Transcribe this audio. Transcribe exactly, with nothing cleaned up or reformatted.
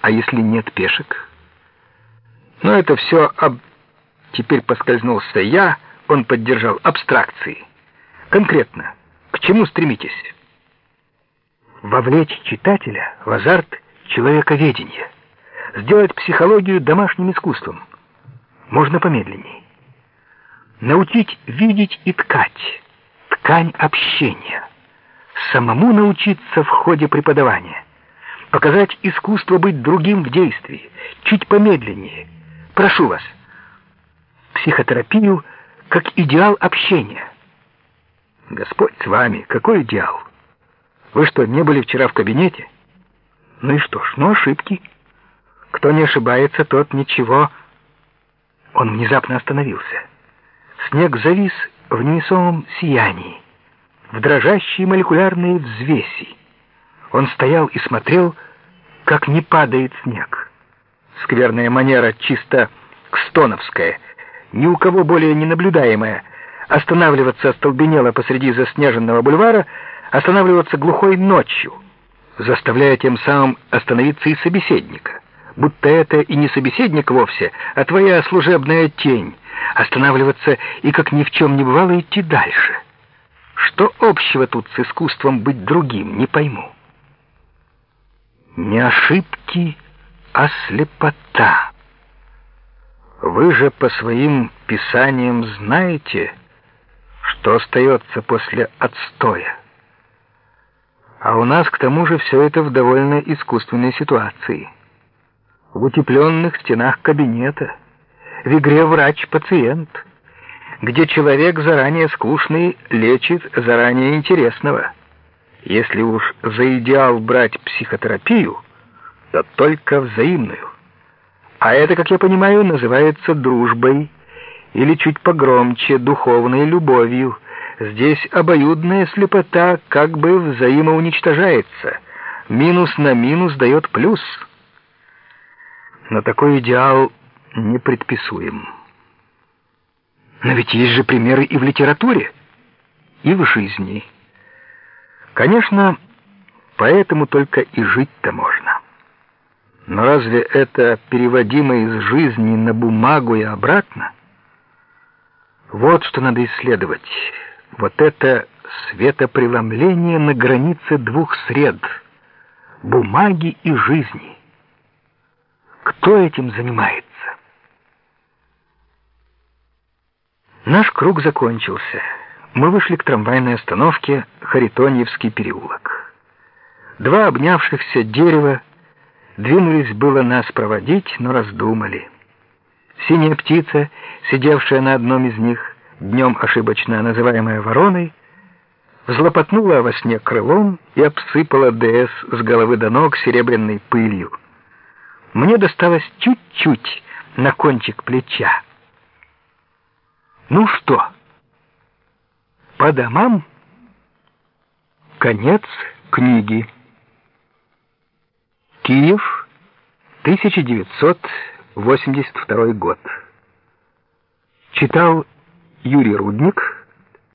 А если нет пешек? Но это все об... Теперь поскользнулся я, он поддержал абстракции. Конкретно, к чему стремитесь? Вовлечь читателя в азарт человековедения. Сделать психологию домашним искусством. Можно помедленней. Научить видеть и ткать. Ткань общения. Самому научиться в ходе преподавания. Показать искусство быть другим в действии. Чуть помедленнее. Прошу вас. Психотерапию как идеал общения. Господь с вами, какой идеал? Вы что, не были вчера в кабинете? Ну и что ж, ну ошибки. Кто не ошибается, тот ничего. Он внезапно остановился. Снег завис в невесомом сиянии, в дрожащей молекулярной взвеси. Он стоял и смотрел, как не падает снег. Скверная манера, чисто кстоновская, ни у кого более не наблюдаемая, останавливаться остолбенело посреди заснеженного бульвара, останавливаться глухой ночью, заставляя тем самым остановиться и собеседника, будто это и не собеседник вовсе, а твоя служебная тень, останавливаться и, как ни в чем не бывало, идти дальше. Что общего тут с искусством быть другим, не пойму. Не ошибки, а слепота. Вы же по своим писаниям знаете, что остается после отстоя. А у нас, к тому же, все это в довольно искусственной ситуации. В утепленных стенах кабинета, в игре врач-пациент, где человек заранее скучный лечит заранее интересного. Если уж за идеал брать психотерапию, то только взаимную. А это, как я понимаю, называется дружбой, или чуть погромче духовной любовью. Здесь обоюдная слепота как бы взаимоуничтожается. Минус на минус дает плюс. Но такой идеал не предписуем. Но ведь есть же примеры и в литературе, и в жизни. Конечно, поэтому только и жить-то можно. Но разве это переводимо из жизни на бумагу и обратно? Вот что надо исследовать. Вот это светопреломление на границе двух сред — бумаги и жизни. Кто этим занимается? Наш круг закончился. Мы вышли к трамвайной остановке Харитоньевский переулок. Два обнявшихся дерева двинулись было нас проводить, но раздумали. Синяя птица, сидевшая на одном из них, днем ошибочно называемая вороной, взлопотнула во сне крылом и обсыпала ДС с головы до ног серебряной пылью. Мне досталось чуть-чуть на кончик плеча. Ну что, по домам? Конец книги. Киев, тысяча девятьсот восемьдесят второй год. Читал Юрий Рудник.